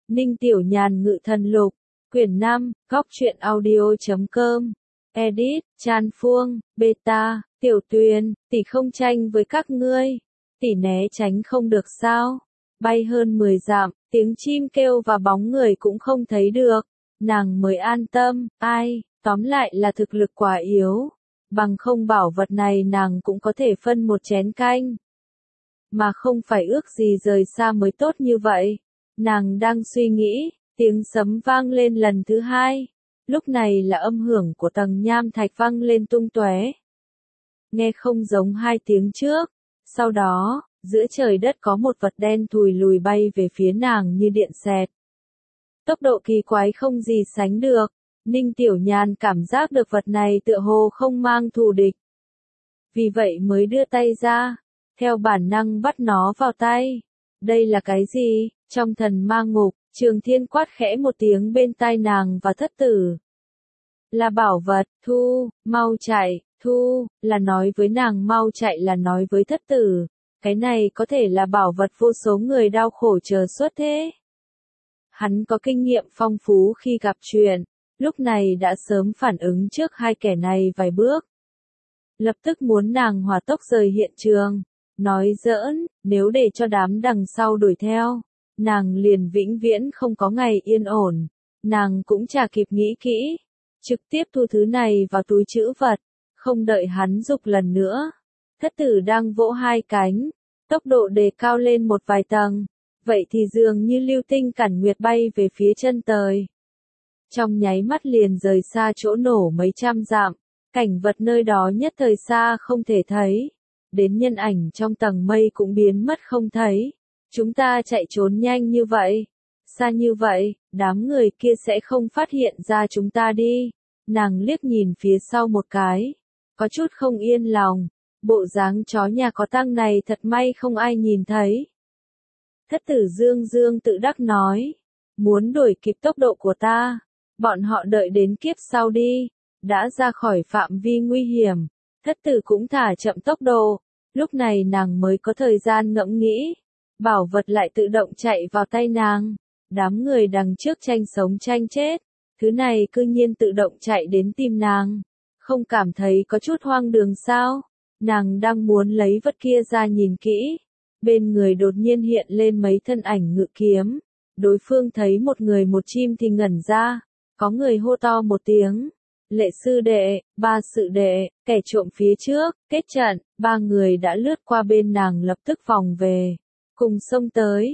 Ninh Tiểu Nhàn Ngự Thần Lục, quyển 5, góc truyện audio.com, edit, Chan Phuông, beta, Tiểu Tuyền, tỷ không tranh với các ngươi, tỷ né tránh không được sao, bay hơn 10 dặm, tiếng chim kêu và bóng người cũng không thấy được, nàng mới an tâm, ai, tóm lại là thực lực quá yếu, bằng không bảo vật này nàng cũng có thể phân một chén canh, mà không phải ước gì rời xa mới tốt như vậy. Nàng đang suy nghĩ, tiếng sấm vang lên lần thứ hai. Lúc này là âm hưởng của tầng nham thạch vang lên tung tóe. Nghe không giống hai tiếng trước. Sau đó, giữa trời đất có một vật đen thùi lùi bay về phía nàng như điện xẹt. Tốc độ kỳ quái không gì sánh được. Ninh Tiểu Nhàn cảm giác được vật này tựa hồ không mang thù địch. Vì vậy mới đưa tay ra, theo bản năng bắt nó vào tay. Đây là cái gì? Trong thần ma ngục, Trường Thiên quát khẽ một tiếng bên tai nàng và thất tử. Là bảo vật, thu, mau chạy, thu, là nói với nàng mau chạy là nói với thất tử. Cái này có thể là bảo vật vô số người đau khổ chờ xuất thế. Hắn có kinh nghiệm phong phú khi gặp chuyện, lúc này đã sớm phản ứng trước hai kẻ này vài bước. Lập tức muốn nàng hỏa tốc rời hiện trường. Nói giỡn, nếu để cho đám đằng sau đuổi theo, nàng liền vĩnh viễn không có ngày yên ổn, nàng cũng chả kịp nghĩ kỹ, trực tiếp thu thứ này vào túi trữ vật, không đợi hắn giục lần nữa. Thất tử đang vỗ hai cánh, tốc độ đề cao lên một vài tầng, vậy thì dường như lưu tinh cản nguyệt bay về phía chân trời. Trong nháy mắt liền rời xa chỗ nổ mấy trăm dặm, cảnh vật nơi đó nhất thời xa không thể thấy. Đến nhân ảnh trong tầng mây cũng biến mất không thấy. Chúng ta chạy trốn nhanh như vậy, xa như vậy, đám người kia sẽ không phát hiện ra chúng ta đi. Nàng liếc nhìn phía sau một cái, có chút không yên lòng, bộ dáng chó nhà có tang này thật may không ai nhìn thấy. Thất tử Dương Dương tự đắc nói, muốn đuổi kịp tốc độ của ta, bọn họ đợi đến kiếp sau đi, đã ra khỏi phạm vi nguy hiểm. Thất tử cũng thả chậm tốc độ, lúc này nàng mới có thời gian ngẫm nghĩ, bảo vật lại tự động chạy vào tay nàng, đám người đằng trước tranh sống tranh chết, thứ này cư nhiên tự động chạy đến tìm nàng, không cảm thấy có chút hoang đường sao, nàng đang muốn lấy vật kia ra nhìn kỹ, bên người đột nhiên hiện lên mấy thân ảnh ngự kiếm, đối phương thấy một người một chim thì ngẩn ra, có người hô to một tiếng. Lệ sư đệ, ba sự đệ, kẻ trộm phía trước, kết trận, ba người đã lướt qua bên nàng lập tức vòng về. Cùng xông tới,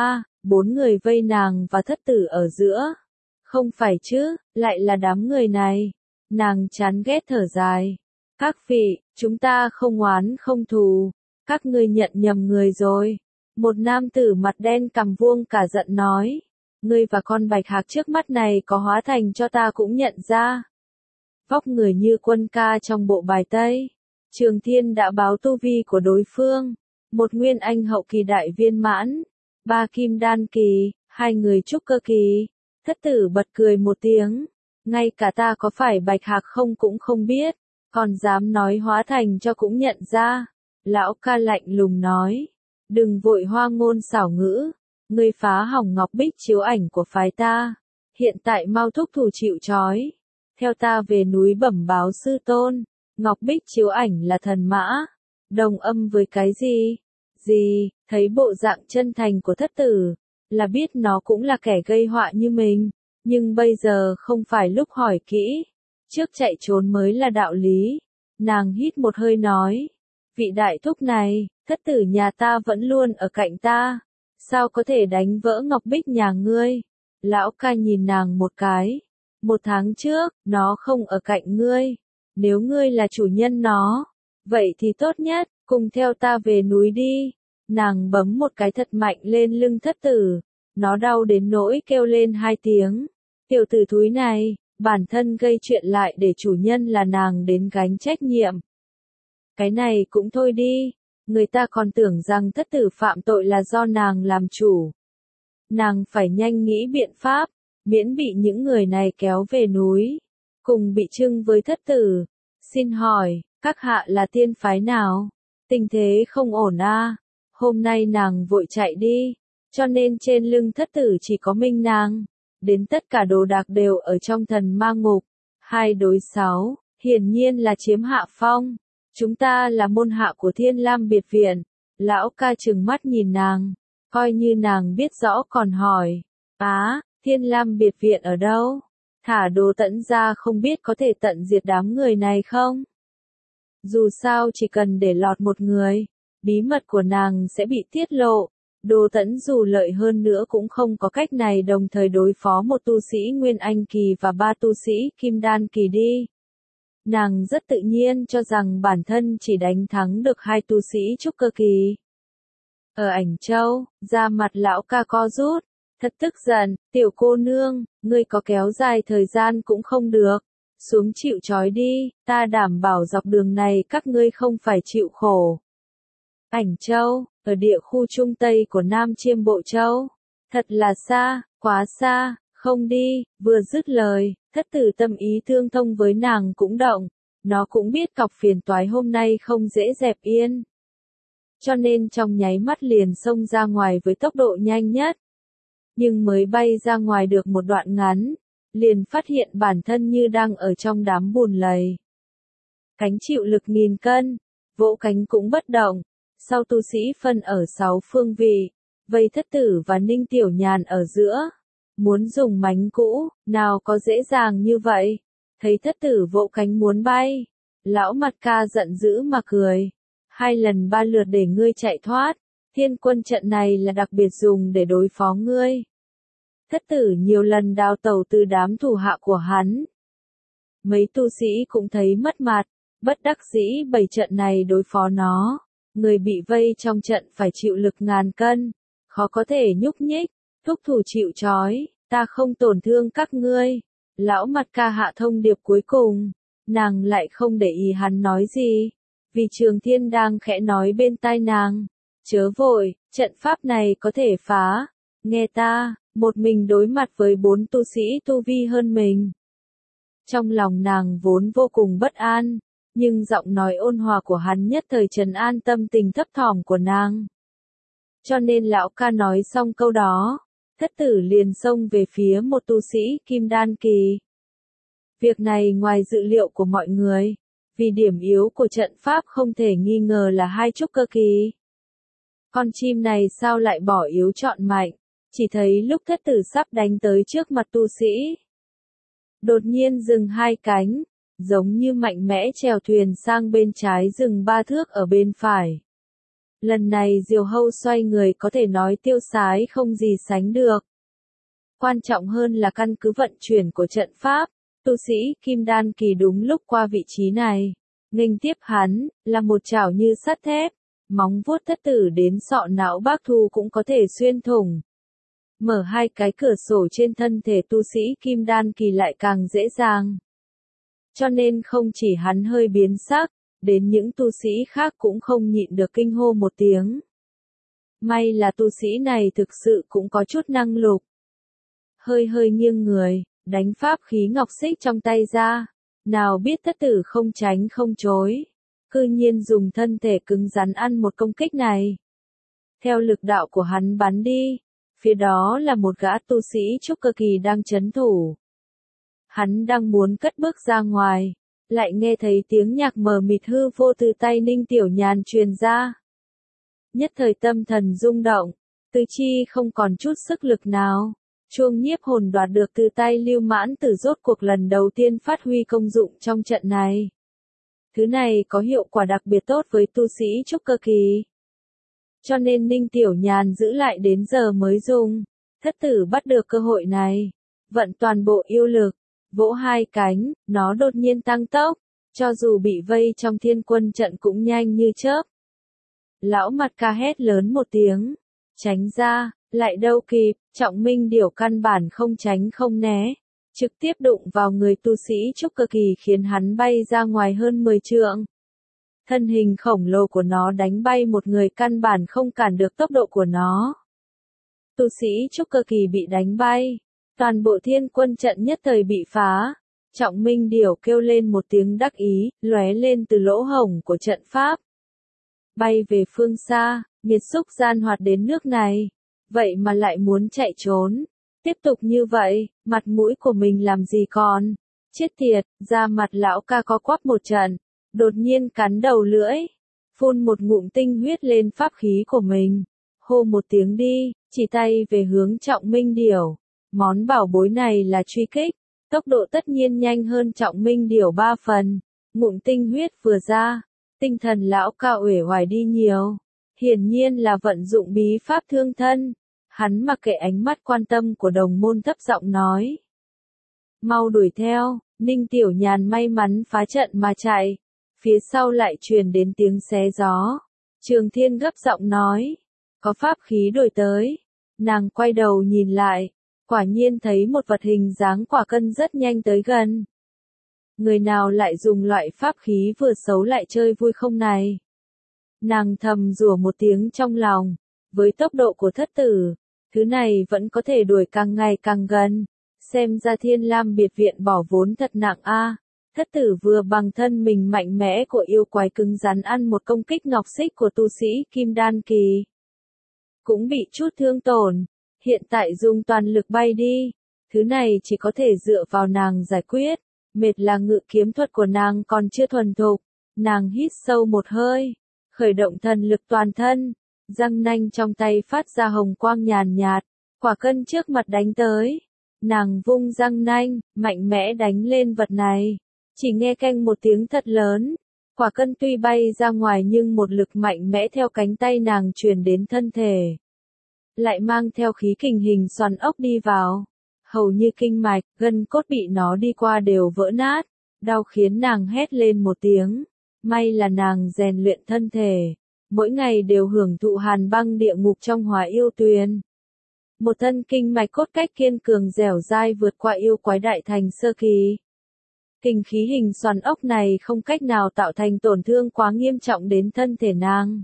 bốn người vây nàng và thất tử ở giữa. Không phải chứ, lại là đám người này. Nàng chán ghét thở dài. Các vị, chúng ta không oán không thù. Các ngươi nhận nhầm người rồi. Một nam tử mặt đen cằm vuông cả giận nói. Ngươi và con bạch hạc trước mắt này có hóa thành cho ta cũng nhận ra. Vóc người như quân ca trong bộ bài Tây. Trường Thiên đã báo tu vi của đối phương. Một nguyên anh hậu kỳ đại viên mãn. 3 kim đan kỳ, 2 người trúc cơ kỳ. Thất tử bật cười một tiếng. Ngay cả ta có phải bạch hạc không cũng không biết. Còn dám nói hóa thành cho cũng nhận ra. Lão ca lạnh lùng nói. Đừng vội hoa ngôn xảo ngữ. Ngươi phá hỏng ngọc bích chiếu ảnh của phái ta. Hiện tại mau thúc thủ chịu trói. Theo ta về núi bẩm báo sư tôn, Ngọc Bích chiếu ảnh là thần mã, đồng âm với cái gì? Thấy bộ dạng chân thành của thất tử, là biết nó cũng là kẻ gây họa như mình, nhưng bây giờ không phải lúc hỏi kỹ, trước chạy trốn mới là đạo lý. Nàng hít một hơi nói, vị đại thúc này, thất tử nhà ta vẫn luôn ở cạnh ta, sao có thể đánh vỡ Ngọc Bích nhà ngươi? Lão ca nhìn nàng một cái. 1 tháng trước, nó không ở cạnh ngươi. Nếu ngươi là chủ nhân nó, vậy thì tốt nhất, cùng theo ta về núi đi. Nàng bấm một cái thật mạnh lên lưng thất tử. Nó đau đến nỗi kêu lên 2 tiếng. Tiểu tử thúi này, bản thân gây chuyện lại để chủ nhân là nàng đến gánh trách nhiệm. Cái này cũng thôi đi. Người ta còn tưởng rằng thất tử phạm tội là do nàng làm chủ. Nàng phải nhanh nghĩ biện pháp. Miễn bị những người này kéo về núi, cùng bị trưng với thất tử. Xin hỏi, các hạ là tiên phái nào? Tình thế không ổn à? Hôm nay nàng vội chạy đi, Cho nên trên lưng thất tử chỉ có mình nàng. Đến tất cả đồ đạc đều ở trong thần ma ngục. 2 đối 6, hiển nhiên là chiếm hạ phong. Chúng ta là môn hạ của Thiên Lam biệt viện. Lão ca trừng mắt nhìn nàng, coi như nàng biết rõ còn hỏi. Thiên Lam biệt viện ở đâu? Thả Đồ Tẫn ra không biết có thể tận diệt đám người này không? Dù sao chỉ cần để lọt một người, bí mật của nàng sẽ bị tiết lộ. Đồ Tẫn dù lợi hơn nữa cũng không có cách này đồng thời đối phó một tu sĩ Nguyên Anh Kỳ và 3 tu sĩ Kim Đan Kỳ đi. Nàng rất tự nhiên cho rằng bản thân chỉ đánh thắng được 2 tu sĩ trúc cơ kỳ. Ở Ảnh Châu, da mặt lão ca co rút, thật tức giận, tiểu cô nương, ngươi có kéo dài thời gian cũng không được. Xuống chịu trói đi, ta đảm bảo dọc đường này các ngươi không phải chịu khổ. Ảnh Châu, ở địa khu trung tây của Nam Chiêm Bộ Châu. Thật là xa, quá xa, không đi, vừa dứt lời, thất tử tâm ý thương thông với nàng cũng động. Nó cũng biết cọc phiền toái hôm nay không dễ dẹp yên. Cho nên trong nháy mắt liền xông ra ngoài với tốc độ nhanh nhất. Nhưng mới bay ra ngoài được một đoạn ngắn, liền phát hiện bản thân như đang ở trong đám bùn lầy. Cánh chịu lực 1000 cân, vỗ cánh cũng bất động. Sau tu sĩ phân ở 6 phương vị, vây thất tử và Ninh Tiểu Nhàn ở giữa. Muốn dùng mánh cũ, nào có dễ dàng như vậy. Thấy thất tử vỗ cánh muốn bay, lão mặt ca giận dữ mà cười. 2 lần 3 lượt để ngươi chạy thoát, thiên quân trận này là đặc biệt dùng để đối phó ngươi. Thất tử nhiều lần đào tẩu từ đám thủ hạ của hắn. Mấy tu sĩ cũng thấy mất mặt, bất đắc dĩ bày trận này đối phó nó. Người bị vây trong trận phải chịu lực 1000 cân, khó có thể nhúc nhích, thúc thủ chịu trói, ta không tổn thương các ngươi. Lão mặt ca hạ thông điệp cuối cùng, nàng lại không để ý hắn nói gì, vì Trường Thiên đang khẽ nói bên tai nàng, chớ vội, trận pháp này có thể phá, nghe ta, một mình đối mặt với 4 tu sĩ tu vi hơn mình. Trong lòng nàng vốn vô cùng bất an, nhưng giọng nói ôn hòa của hắn nhất thời trấn an tâm tình thấp thỏm của nàng. Cho nên lão ca nói xong câu đó, thất tử liền xông về phía một tu sĩ Kim Đan Kỳ. Việc này ngoài dự liệu của mọi người, vì điểm yếu của trận pháp không thể nghi ngờ là 2 trúc cơ kỳ. Con chim này sao lại bỏ yếu chọn mạnh, chỉ thấy lúc thất tử sắp đánh tới trước mặt tu sĩ. Đột nhiên dừng 2 cánh, giống như mạnh mẽ chèo thuyền sang bên trái dừng 3 thước ở bên phải. Lần này Diều Hâu xoay người có thể nói tiêu sái không gì sánh được. Quan trọng hơn là căn cứ vận chuyển của trận pháp, tu sĩ Kim Đan Kỳ đúng lúc qua vị trí này. Nghênh tiếp hắn, là một chảo như sắt thép, móng vuốt thất tử đến sọ não Bác Thu cũng có thể xuyên thủng. Mở 2 cái cửa sổ trên thân thể tu sĩ Kim Đan Kỳ lại càng dễ dàng. Cho nên không chỉ hắn hơi biến sắc, đến những tu sĩ khác cũng không nhịn được kinh hô một tiếng. May là tu sĩ này thực sự cũng có chút năng lực. Hơi nghiêng người, đánh pháp khí ngọc xích trong tay ra. Nào biết thất tử không tránh không chối. Cư nhiên dùng thân thể cứng rắn ăn một công kích này. Theo lực đạo của hắn bắn đi, phía đó là một gã tu sĩ trúc cơ kỳ đang trấn thủ. Hắn đang muốn cất bước ra ngoài, lại nghe thấy tiếng nhạc mờ mịt hư vô từ tay Ninh Tiểu Nhàn truyền ra. Nhất thời tâm thần rung động, tứ chi không còn chút sức lực nào. Chuông nhiếp hồn đoạt được từ tay Lưu Mãn Tử rốt cuộc lần đầu tiên phát huy công dụng trong trận này. Thứ này có hiệu quả đặc biệt tốt với tu sĩ trúc cơ kỳ. Cho nên Ninh Tiểu Nhàn giữ lại đến giờ mới dùng. Thất tử bắt được cơ hội này, vận toàn bộ yêu lực, vỗ 2 cánh, nó đột nhiên tăng tốc, cho dù bị vây trong thiên quân trận cũng nhanh như chớp. Lão mặt ca hét lớn một tiếng, tránh ra, lại đâu kịp, Trọng Minh Điểu căn bản không tránh không né, trực tiếp đụng vào người tu sĩ trúc cơ kỳ khiến hắn bay ra ngoài hơn 10 trượng. Thân hình khổng lồ của nó đánh bay một người căn bản không cản được tốc độ của nó. Tu sĩ trúc cơ kỳ bị đánh bay, toàn bộ thiên quân trận nhất thời bị phá. Trọng Minh Điểu kêu lên một tiếng đắc ý, lóe lên từ lỗ hổng của trận pháp. Bay về phương xa, nghiệt xúc gian hoạt đến nước này. vậy mà lại muốn chạy trốn. Tiếp tục như vậy, mặt mũi của mình làm gì còn. Chết tiệt, da mặt lão ca có quắp một trận, đột nhiên cắn đầu lưỡi, phun một ngụm tinh huyết lên pháp khí của mình. Hô một tiếng đi, chỉ tay về hướng Trọng Minh Điểu. Món bảo bối này là truy kích, tốc độ tất nhiên nhanh hơn Trọng Minh Điểu 3 phần. Ngụm tinh huyết vừa ra, tinh thần lão ca uể oải đi nhiều. Hiển nhiên là vận dụng bí pháp thương thân. Hắn mặc kệ ánh mắt quan tâm của đồng môn thấp giọng nói. Mau đuổi theo, Ninh Tiểu Nhàn may mắn phá trận mà chạy. Phía sau lại truyền đến tiếng xé gió. Trường Thiên gấp giọng nói. Có pháp khí đuổi tới. Nàng quay đầu nhìn lại. Quả nhiên thấy một vật hình dáng quả cân rất nhanh tới gần. Người nào lại dùng loại pháp khí vừa xấu lại chơi vui không này? Nàng thầm rủa một tiếng trong lòng. Với tốc độ của thất tử, thứ này vẫn có thể đuổi càng ngày càng gần. Xem ra Thiên Lam biệt viện bỏ vốn thật nặng a. Thất tử vừa bằng thân mình mạnh mẽ của yêu quái cứng rắn ăn một công kích ngọc xích của tu sĩ Kim Đan Kỳ. Cũng bị chút thương tổn. Hiện tại dùng toàn lực bay đi. Thứ này chỉ có thể dựa vào nàng giải quyết. Mệt là ngự kiếm thuật của nàng còn chưa thuần thục. Nàng hít sâu một hơi. Khởi động thần lực toàn thân. Răng nanh trong tay phát ra hồng quang nhàn nhạt. Quả cân trước mặt đánh tới. Nàng vung răng nanh, mạnh mẽ đánh lên vật này. Chỉ nghe keng một tiếng thật lớn. Quả cân tuy bay ra ngoài nhưng một lực mạnh mẽ theo cánh tay nàng truyền đến thân thể. Lại mang theo khí kình hình xoắn ốc đi vào. Hầu như kinh mạch, gân cốt bị nó đi qua đều vỡ nát. Đau khiến nàng hét lên một tiếng. May là nàng rèn luyện thân thể. Mỗi ngày đều hưởng thụ hàn băng địa ngục trong Hỏa Yêu Tuyền. Một thân kinh mạch cốt cách kiên cường dẻo dai vượt qua yêu quái đại thành sơ kỳ. Kình khí hình xoắn ốc này không cách nào tạo thành tổn thương quá nghiêm trọng đến thân thể nàng.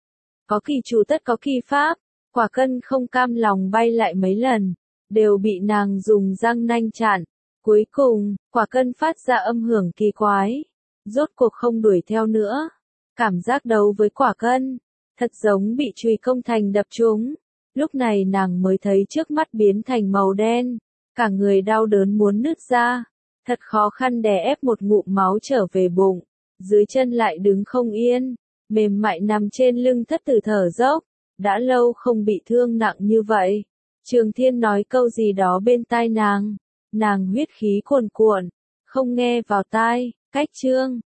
Có kỳ chủ tất có kỳ pháp, quả cân không cam lòng bay lại mấy lần, đều bị nàng dùng răng nanh chặn. Cuối cùng, quả cân phát ra âm hưởng kỳ quái, rốt cuộc không đuổi theo nữa. Cảm giác đấu với quả cân, thật giống bị chùy công thành đập trúng. Lúc này nàng mới thấy trước mắt biến thành màu đen, cả người đau đớn muốn nứt ra. Thật khó khăn đè ép một ngụm máu trở về bụng, dưới chân lại đứng không yên, mềm mại nằm trên lưng thất tử thở dốc, đã lâu không bị thương nặng như vậy. Trường Thiên nói câu gì đó bên tai nàng huyết khí cuồn cuộn, không nghe vào tai, cách chương.